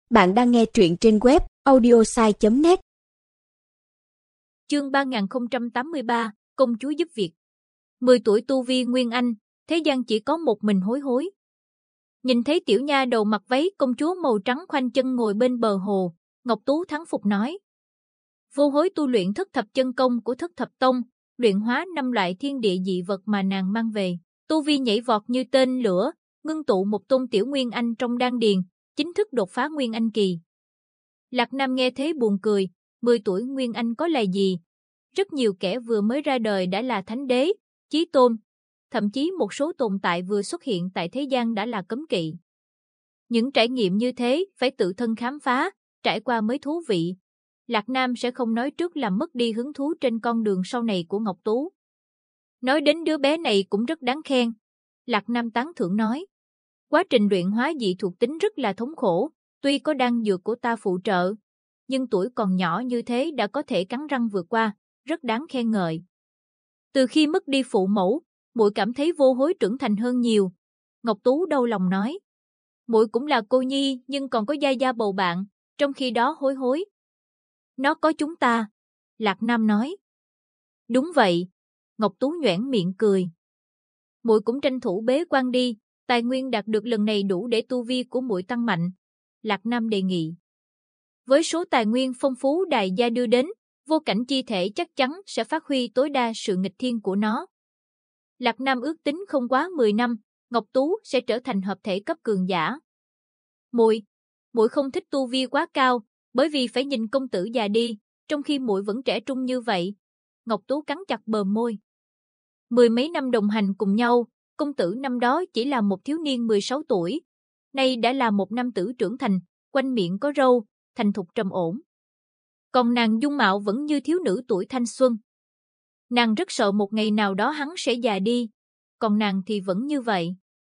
Bạn đang nghe truyện trên web audiosai.net. Chương 3083, Công chúa giúp việc. 10 tuổi tu vi Nguyên Anh, thế gian chỉ có một mình Hối Hối. Nhìn thấy tiểu nha đầu mặc váy công chúa màu trắng khoanh chân ngồi bên bờ hồ, Ngọc Tú thắng phục nói: Vô Hối tu luyện thất thập chân công của thất thập tông, luyện hóa 5 loại thiên địa dị vật mà nàng mang về, tu vi nhảy vọt như tên lửa, ngưng tụ một tôn tiểu Nguyên Anh trong đan điền, chính thức đột phá Nguyên Anh kỳ. Lạc Nam nghe thế buồn cười, 10 tuổi Nguyên Anh có là gì? Rất nhiều kẻ vừa mới ra đời đã là thánh đế, chí tôn, thậm chí một số tồn tại vừa xuất hiện tại thế gian đã là cấm kỵ. Những trải nghiệm như thế phải tự thân khám phá, trải qua mới thú vị. Lạc Nam sẽ không nói trước làm mất đi hứng thú trên con đường sau này của Ngọc Tú. Nói đến đứa bé này cũng rất đáng khen. Lạc Nam tán thưởng nói: Quá trình luyện hóa dị thuộc tính rất là thống khổ, tuy có đan dược của ta phụ trợ, nhưng tuổi còn nhỏ như thế đã có thể cắn răng vượt qua, rất đáng khen ngợi. Từ khi mất đi phụ mẫu, muội cảm thấy Vô Hối trưởng thành hơn nhiều. Ngọc Tú đau lòng nói: Muội cũng là cô nhi nhưng còn có gia gia bầu bạn, trong khi đó Hối Hối nó có chúng ta. Lạc Nam nói. Đúng vậy. Ngọc Tú nhoẻn miệng cười. Muội cũng tranh thủ bế quan đi, tài nguyên đạt được lần này đủ để tu vi của muội tăng mạnh. Lạc Nam đề nghị. Với số tài nguyên phong phú đại gia đưa đến, vô cảnh chi thể chắc chắn sẽ phát huy tối đa sự nghịch thiên của nó. Lạc Nam ước tính không quá 10 năm, Ngọc Tú sẽ trở thành hợp thể cấp cường giả. Muội không thích tu vi quá cao, bởi vì phải nhìn công tử già đi, trong khi muội vẫn trẻ trung như vậy. Ngọc Tú cắn chặt bờ môi. 10 mấy năm đồng hành cùng nhau, công tử năm đó chỉ là một thiếu niên 16 tuổi, nay đã là một nam tử trưởng thành, quanh miệng có râu, thành thục trầm ổn. Còn nàng dung mạo vẫn như thiếu nữ tuổi thanh xuân. Nàng rất sợ một ngày nào đó hắn sẽ già đi, còn nàng thì vẫn như vậy.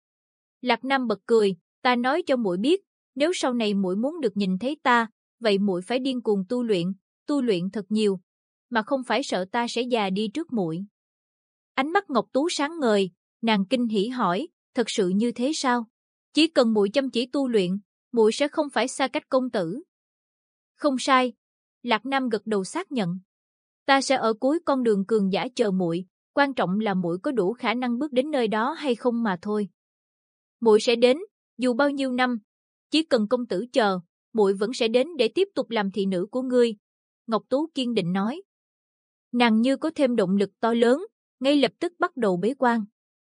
Lạc Nam bật cười, ta nói cho muội biết, nếu sau này muội muốn được nhìn thấy ta, vậy muội phải điên cuồng tu luyện thật nhiều, mà không phải sợ ta sẽ già đi trước muội. Ánh mắt Ngọc Tú sáng ngời, nàng kinh hỉ hỏi, thật sự như thế sao? Chỉ cần muội chăm chỉ tu luyện, muội sẽ không phải xa cách công tử. Không sai. Lạc Nam gật đầu xác nhận. Ta sẽ ở cuối con đường cường giả chờ muội, quan trọng là muội có đủ khả năng bước đến nơi đó hay không mà thôi. Muội sẽ đến, dù bao nhiêu năm, chỉ cần công tử chờ, muội vẫn sẽ đến để tiếp tục làm thị nữ của ngươi. Ngọc Tú kiên định nói. Nàng như có thêm động lực to lớn, ngay lập tức bắt đầu bế quan.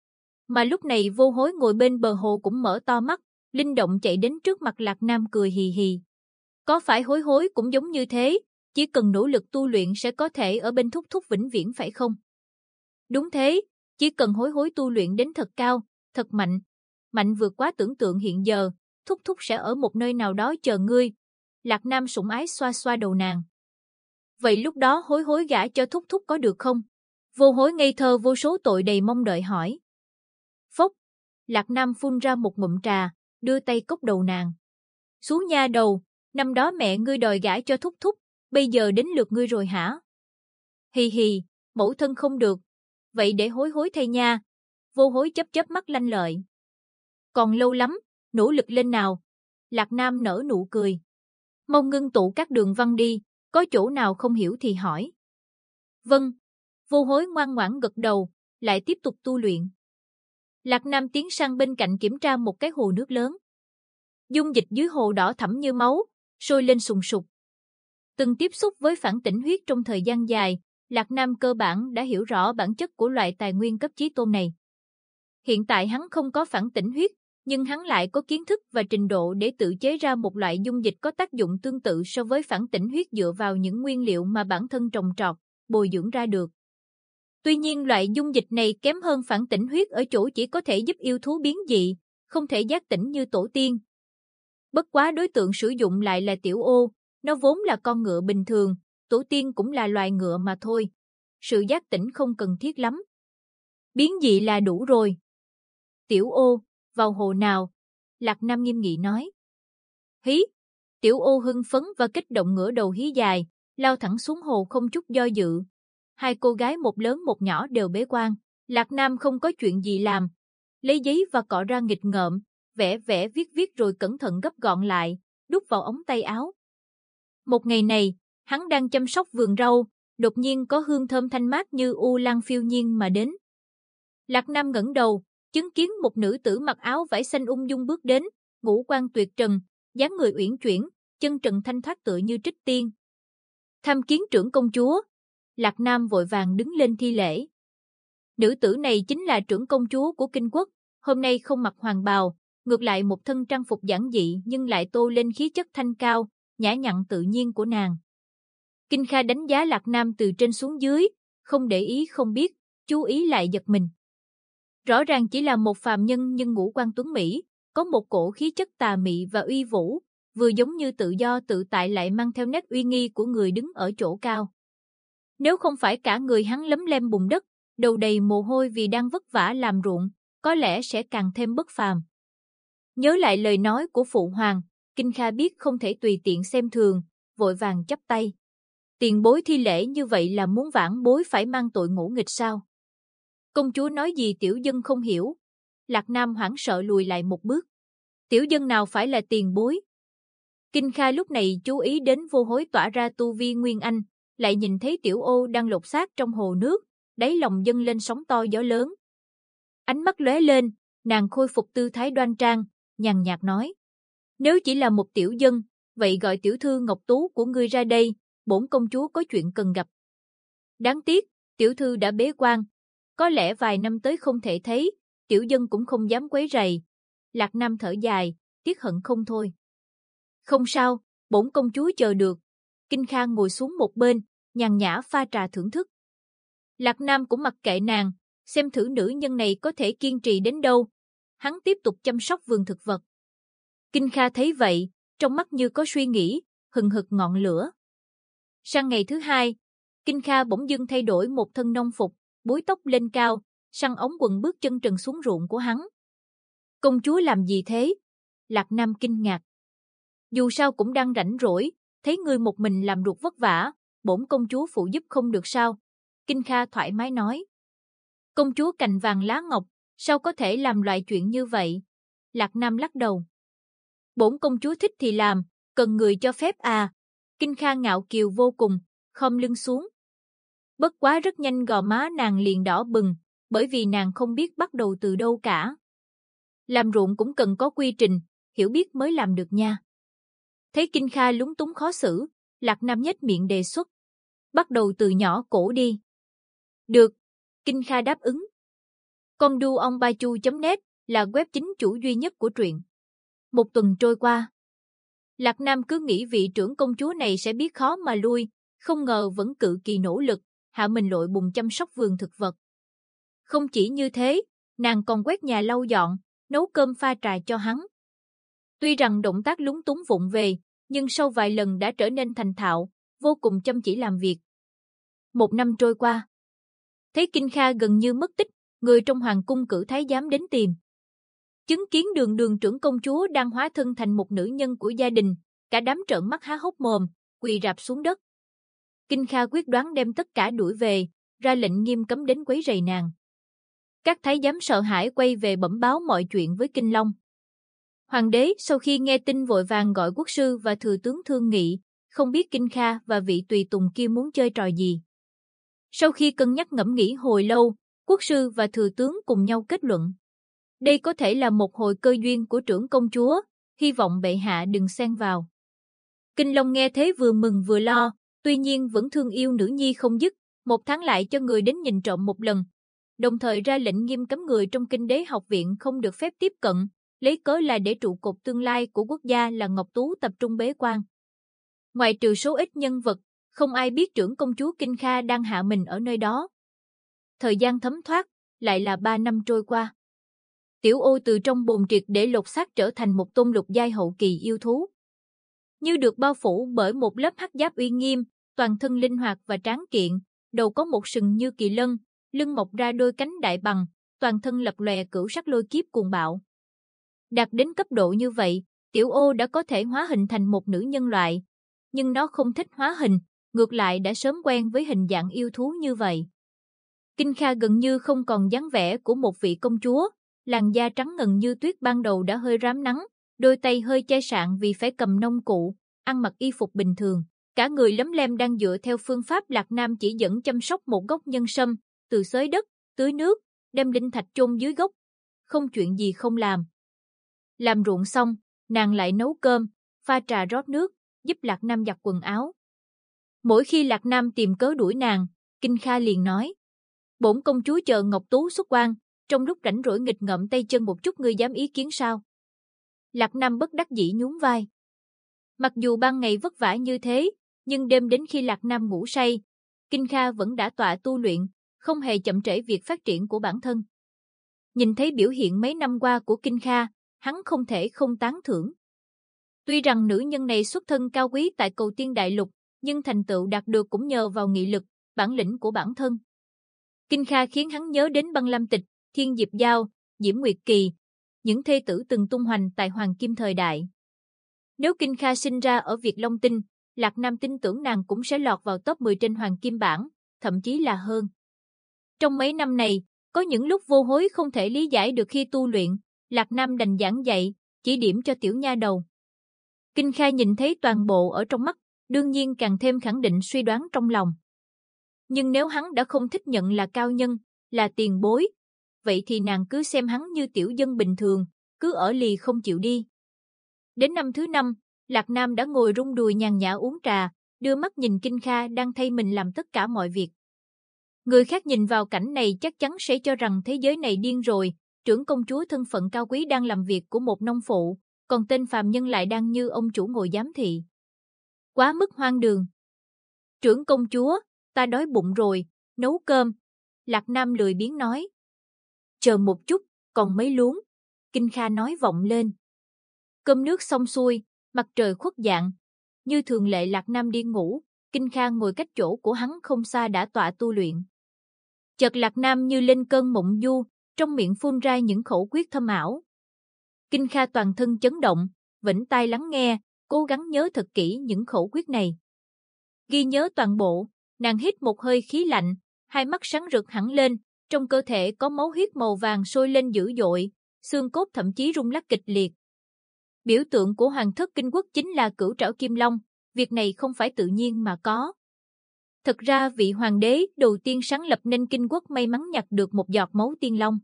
Mà lúc này Vô Hối ngồi bên bờ hồ cũng mở to mắt, linh động chạy đến trước mặt Lạc Nam cười hì hì. Có phải Hối Hối cũng giống như thế, chỉ cần nỗ lực tu luyện sẽ có thể ở bên Thúc Thúc vĩnh viễn phải không? Đúng thế, chỉ cần Hối Hối tu luyện đến thật cao, thật mạnh, mạnh vượt quá tưởng tượng hiện giờ, Thúc Thúc sẽ ở một nơi nào đó chờ ngươi. Lạc Nam sủng ái xoa xoa đầu nàng. Vậy lúc đó Hối Hối gả cho Thúc Thúc có được không? Vô Hối ngây thơ vô số tội đầy mong đợi hỏi. Phốc, Lạc Nam phun ra một ngụm trà, đưa tay cốc đầu nàng. Xú nha đầu, năm đó mẹ ngươi đòi gả cho Thúc Thúc, bây giờ đến lượt ngươi rồi hả? Hì hì, mẫu thân không được. Vậy để Hối Hối thay nha. Vô Hối chớp chớp mắt lanh lợi. Còn lâu lắm, nỗ lực lên nào. Lạc Nam nở nụ cười. Mong ngưng tụ các đường văn đi, có chỗ nào không hiểu thì hỏi. Vâng. Vô Hối ngoan ngoãn gật đầu, lại tiếp tục tu luyện. Lạc Nam tiến sang bên cạnh kiểm tra một cái hồ nước lớn. Dung dịch dưới hồ đỏ thẫm như máu, sôi lên sùng sục. Từng tiếp xúc với phản tỉnh huyết trong thời gian dài, Lạc Nam cơ bản đã hiểu rõ bản chất của loại tài nguyên cấp chí tôn này. Hiện tại hắn không có phản tỉnh huyết, nhưng hắn lại có kiến thức và trình độ để tự chế ra một loại dung dịch có tác dụng tương tự so với phản tỉnh huyết dựa vào những nguyên liệu mà bản thân trồng trọt, bồi dưỡng ra được. Tuy nhiên loại dung dịch này kém hơn phản tỉnh huyết ở chỗ chỉ có thể giúp yêu thú biến dị, không thể giác tỉnh như tổ tiên. Bất quá đối tượng sử dụng lại là Tiểu Ô, nó vốn là con ngựa bình thường, tổ tiên cũng là loài ngựa mà thôi. Sự giác tỉnh không cần thiết lắm. Biến dị là đủ rồi. Tiểu Ô, vào hồ nào? Lạc Nam nghiêm nghị nói. Hí! Tiểu Ô hưng phấn và kích động ngửa đầu hí dài, lao thẳng xuống hồ không chút do dự. Hai cô gái một lớn một nhỏ đều bế quan. Lạc Nam không có chuyện gì làm. Lấy giấy và cọ ra nghịch ngợm, vẽ viết rồi cẩn thận gấp gọn lại, đút vào ống tay áo. Một ngày này, hắn đang chăm sóc vườn rau, đột nhiên có hương thơm thanh mát như u lan phiêu nhiên mà đến. Lạc Nam ngẩng đầu, chứng kiến một nữ tử mặc áo vải xanh ung dung bước đến, ngũ quan tuyệt trần, dáng người uyển chuyển, chân trần thanh thoát tựa như trích tiên. Tham kiến trưởng công chúa. Lạc Nam vội vàng đứng lên thi lễ. Nữ tử này chính là trưởng công chúa của Kinh Quốc, hôm nay không mặc hoàng bào, ngược lại một thân trang phục giản dị nhưng lại tô lên khí chất thanh cao, nhã nhặn tự nhiên của nàng. Kinh Kha đánh giá Lạc Nam từ trên xuống dưới, không để ý không biết, chú ý lại giật mình. Rõ ràng chỉ là một phàm nhân nhưng ngũ quan tuấn mỹ, có một cổ khí chất tà mị và uy vũ, vừa giống như tự do tự tại lại mang theo nét uy nghi của người đứng ở chỗ cao. Nếu không phải cả người hắn lấm lem bùn đất, đầu đầy mồ hôi vì đang vất vả làm ruộng, có lẽ sẽ càng thêm bất phàm. Nhớ lại lời nói của phụ hoàng, Kinh Kha biết không thể tùy tiện xem thường, vội vàng chắp tay. Tiền bối thi lễ như vậy là muốn vãn bối phải mang tội ngỗ nghịch sao? Công chúa nói gì tiểu dân không hiểu. Lạc Nam hoảng sợ lùi lại một bước. Tiểu dân nào phải là tiền bối? Kinh Kha lúc này chú ý đến vô hối tỏa ra tu vi Nguyên Anh, lại nhìn thấy tiểu ô đang lột xác trong hồ nước, đáy lòng dâng lên sóng to gió lớn. Ánh mắt lóe lên, nàng khôi phục tư thái đoan trang, nhàn nhạt nói. Nếu chỉ là một tiểu dân, vậy gọi tiểu thư Ngọc Tú của ngươi ra đây, bổn công chúa có chuyện cần gặp. Đáng tiếc, tiểu thư đã bế quan. Có lẽ vài năm tới không thể thấy, tiểu dân cũng không dám quấy rầy. Lạc Nam thở dài, tiếc hận không thôi. Không sao, bổn công chúa chờ được. Kinh Kha ngồi xuống một bên, nhàn nhã pha trà thưởng thức. Lạc Nam cũng mặc kệ nàng, xem thử nữ nhân này có thể kiên trì đến đâu. Hắn tiếp tục chăm sóc vườn thực vật. Kinh Kha thấy vậy, trong mắt như có suy nghĩ, hừng hực ngọn lửa. Sang ngày thứ hai, Kinh Kha bỗng dưng thay đổi một thân nông phục, búi tóc lên cao, săn ống quần bước chân trần xuống ruộng của hắn. Công chúa làm gì thế? Lạc Nam kinh ngạc. Dù sao cũng đang rảnh rỗi, thấy ngươi một mình làm ruột vất vả, bổn công chúa phụ giúp không được sao? Kinh Kha thoải mái nói. Công chúa cành vàng lá ngọc, sao có thể làm loại chuyện như vậy? Lạc Nam lắc đầu. Bổn công chúa thích thì làm, cần người cho phép à? Kinh Kha ngạo kiều vô cùng, khom lưng xuống. Bất quá rất nhanh gò má nàng liền đỏ bừng, bởi vì nàng không biết bắt đầu từ đâu cả. Làm ruộng cũng cần có quy trình, hiểu biết mới làm được nha. Thấy Kinh Kha lúng túng khó xử, Lạc Nam nhếch miệng đề xuất. Bắt đầu từ nhỏ cổ đi. Được, Kinh Kha đáp ứng. Conduonbaichu.net là web chính chủ duy nhất của truyện. Một tuần trôi qua. Lạc Nam cứ nghĩ vị trưởng công chúa này sẽ biết khó mà lui, không ngờ vẫn cự kỳ nỗ lực, hạ mình lội bùn chăm sóc vườn thực vật. Không chỉ như thế, nàng còn quét nhà lau dọn, nấu cơm pha trà cho hắn. Tuy rằng động tác lúng túng vụng về, nhưng sau vài lần đã trở nên thành thạo, vô cùng chăm chỉ làm việc. Một năm trôi qua. Thấy Kinh Kha gần như mất tích, người trong hoàng cung cử thái giám đến tìm. Chứng kiến đường trưởng công chúa đang hóa thân thành một nữ nhân của gia đình, cả đám trợn mắt há hốc mồm, quỳ rạp xuống đất. Kinh Kha quyết đoán đem tất cả đuổi về, ra lệnh nghiêm cấm đến quấy rầy nàng. Các thái giám sợ hãi quay về bẩm báo mọi chuyện với Kinh Long. Hoàng đế sau khi nghe tin vội vàng gọi quốc sư và thừa tướng thương nghị, không biết Kinh Kha và vị tùy tùng kia muốn chơi trò gì. Sau khi cân nhắc ngẫm nghĩ hồi lâu, quốc sư và thừa tướng cùng nhau kết luận. Đây có thể là một hồi cơ duyên của trưởng công chúa, hy vọng bệ hạ đừng xen vào. Kinh Long nghe thế vừa mừng vừa lo, tuy nhiên vẫn thương yêu nữ nhi không dứt, một tháng lại cho người đến nhìn trộm một lần. Đồng thời ra lệnh nghiêm cấm người trong Kinh Đế học viện không được phép tiếp cận, lấy cớ là để trụ cột tương lai của quốc gia là Ngọc Tú tập trung bế quan. Ngoài trừ số ít nhân vật, không ai biết trưởng công chúa Kinh Kha đang hạ mình ở nơi đó. Thời gian thấm thoát, lại là 3 năm trôi qua. Tiểu ô từ trong bồn triệt để lột xác trở thành một tôn lục giai hậu kỳ yêu thú. Như được bao phủ bởi một lớp hắc giáp uy nghiêm, toàn thân linh hoạt và tráng kiện, đầu có một sừng như kỳ lân, lưng mọc ra đôi cánh đại bằng, toàn thân lập lòe cửu sắc lôi kiếp cuồng bạo. Đạt đến cấp độ như vậy, tiểu ô đã có thể hóa hình thành một nữ nhân loại, nhưng nó không thích hóa hình, ngược lại đã sớm quen với hình dạng yêu thú như vậy. Kinh Kha gần như không còn dáng vẻ của một vị công chúa, làn da trắng ngần như tuyết ban đầu đã hơi rám nắng, đôi tay hơi chai sạn vì phải cầm nông cụ, ăn mặc y phục bình thường. Cả người lấm lem đang dựa theo phương pháp Lạc Nam chỉ dẫn chăm sóc một gốc nhân sâm, từ xới đất, tưới nước, đem linh thạch chôn dưới gốc. Không chuyện gì không làm. Làm ruộng xong, nàng lại nấu cơm, pha trà rót nước, giúp Lạc Nam giặt quần áo. Mỗi khi Lạc Nam tìm cớ đuổi nàng, Kinh Kha liền nói: bổn công chúa chờ Ngọc Tú xuất quan, trong lúc rảnh rỗi nghịch ngợm tay chân một chút, ngươi dám ý kiến sao? Lạc Nam bất đắc dĩ nhún vai. Mặc dù ban ngày vất vả như thế, nhưng đêm đến khi Lạc Nam ngủ say, Kinh Kha vẫn đã tọa tu luyện, không hề chậm trễ việc phát triển của bản thân. Nhìn thấy biểu hiện mấy năm qua của Kinh Kha, hắn không thể không tán thưởng. Tuy rằng nữ nhân này xuất thân cao quý tại Cầu Tiên Đại Lục, nhưng thành tựu đạt được cũng nhờ vào nghị lực, bản lĩnh của bản thân. Kinh Kha khiến hắn nhớ đến Băng Lam Tịch, Thiên Diệp Giao, Diễm Nguyệt Kỳ, những thê tử từng tung hoành tại Hoàng Kim thời đại. Nếu Kinh Kha sinh ra ở Việt Long Tinh, Lạc Nam tin tưởng nàng cũng sẽ lọt vào top 10 trên Hoàng Kim bảng, thậm chí là hơn. Trong mấy năm này, có những lúc vô hối không thể lý giải được khi tu luyện, Lạc Nam đành giảng dạy, chỉ điểm cho tiểu nha đầu. Kinh Kha nhìn thấy toàn bộ ở trong mắt, đương nhiên càng thêm khẳng định suy đoán trong lòng. Nhưng nếu hắn đã không thích nhận là cao nhân, là tiền bối, vậy thì nàng cứ xem hắn như tiểu dân bình thường, cứ ở lì không chịu đi. Đến năm thứ 5, Lạc Nam đã ngồi rung đùi nhàn nhã uống trà, đưa mắt nhìn Kinh Kha đang thay mình làm tất cả mọi việc. Người khác nhìn vào cảnh này chắc chắn sẽ cho rằng thế giới này điên rồi, trưởng công chúa thân phận cao quý đang làm việc của một nông phụ, còn tên phàm nhân lại đang như ông chủ ngồi giám thị. Quá mức hoang đường. Trưởng công chúa, ta đói bụng rồi, nấu cơm. Lạc Nam lười biếng nói. Chờ một chút, còn mấy luống. Kinh Kha nói vọng lên. Cơm nước xong xuôi, mặt trời khuất dạng. Như thường lệ Lạc Nam đi ngủ, Kinh Kha ngồi cách chỗ của hắn không xa đã tọa tu luyện. Chợt Lạc Nam như lên cơn mộng du, trong miệng phun ra những khẩu quyết thâm ảo. Kinh Kha toàn thân chấn động, vĩnh tai lắng nghe, cố gắng nhớ thật kỹ những khẩu quyết này. Ghi nhớ toàn bộ, nàng hít một hơi khí lạnh, hai mắt sáng rực hẳn lên, trong cơ thể có máu huyết màu vàng sôi lên dữ dội, xương cốt thậm chí rung lắc kịch liệt. Biểu tượng của Hoàng thất Kinh Quốc chính là cửu trảo kim long, việc này không phải tự nhiên mà có. Thực ra vị hoàng đế đầu tiên sáng lập nên Kinh Quốc may mắn nhặt được một giọt máu tiên long.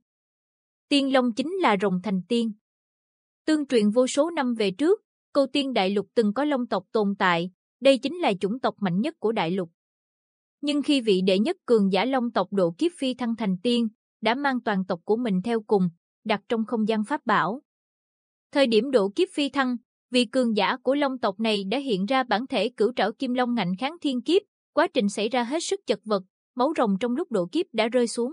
Tiên long chính là rồng thành tiên. Tương truyền vô số năm về trước, Cầu Tiên Đại Lục từng có long tộc tồn tại, đây chính là chủng tộc mạnh nhất của đại lục. Nhưng khi vị đệ nhất cường giả long tộc độ kiếp phi thăng thành tiên, đã mang toàn tộc của mình theo cùng, đặt trong không gian pháp bảo. Thời điểm độ kiếp phi thăng, vị cường giả của long tộc này đã hiện ra bản thể cửu trảo kim long ngạnh kháng thiên kiếp, quá trình xảy ra hết sức chật vật, máu rồng trong lúc độ kiếp đã rơi xuống.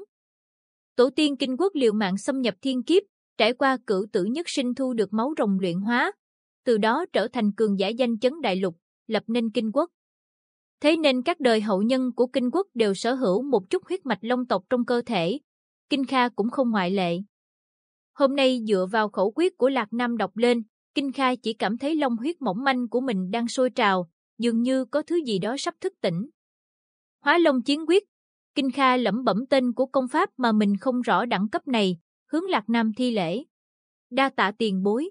Tổ tiên Kinh Quốc liều mạng xâm nhập thiên kiếp, trải qua cửu tử nhất sinh thu được máu rồng luyện hóa, từ đó trở thành cường giả danh chấn đại lục, lập nên Kinh Quốc. Thế nên các đời hậu nhân của Kinh Quốc đều sở hữu một chút huyết mạch long tộc trong cơ thể. Kinh Kha cũng không ngoại lệ. Hôm nay dựa vào khẩu quyết của Lạc Nam đọc lên, Kinh Kha chỉ cảm thấy long huyết mỏng manh của mình đang sôi trào, dường như có thứ gì đó sắp thức tỉnh. Hóa Long Chiến Quyết. Kinh Kha lẩm bẩm tên của công pháp mà mình không rõ đẳng cấp này, hướng Lạc Nam thi lễ. Đa tạ tiền bối.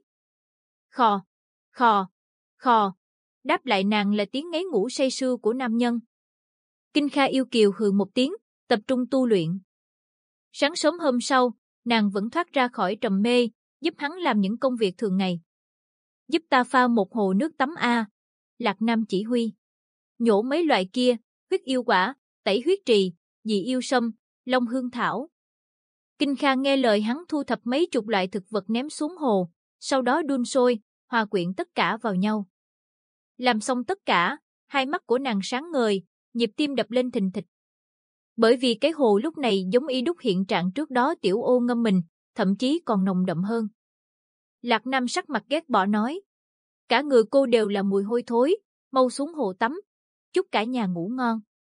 Khò, khò, khò. Đáp lại nàng là tiếng ngáy ngủ say sưa của nam nhân. Kinh Kha yêu kiều hừ một tiếng, tập trung tu luyện. Sáng sớm hôm sau, nàng vẫn thoát ra khỏi trầm mê, giúp hắn làm những công việc thường ngày. Giúp ta pha một hồ nước tắm a. Lạc Nam chỉ huy. Nhổ mấy loại kia, huyết yêu quả, tẩy huyết trì, dị yêu sâm, long hương thảo. Kinh Kha nghe lời hắn thu thập mấy chục loại thực vật ném xuống hồ, sau đó đun sôi, hòa quyện tất cả vào nhau. Làm xong tất cả, hai mắt của nàng sáng ngời, nhịp tim đập lên thình thịch. Bởi vì cái hồ lúc này giống y đúc hiện trạng trước đó Tiểu Ô ngâm mình, thậm chí còn nồng đậm hơn. Lạc Nam sắc mặt ghét bỏ nói. Cả người cô đều là mùi hôi thối, mau xuống hồ tắm, chúc cả nhà ngủ ngon.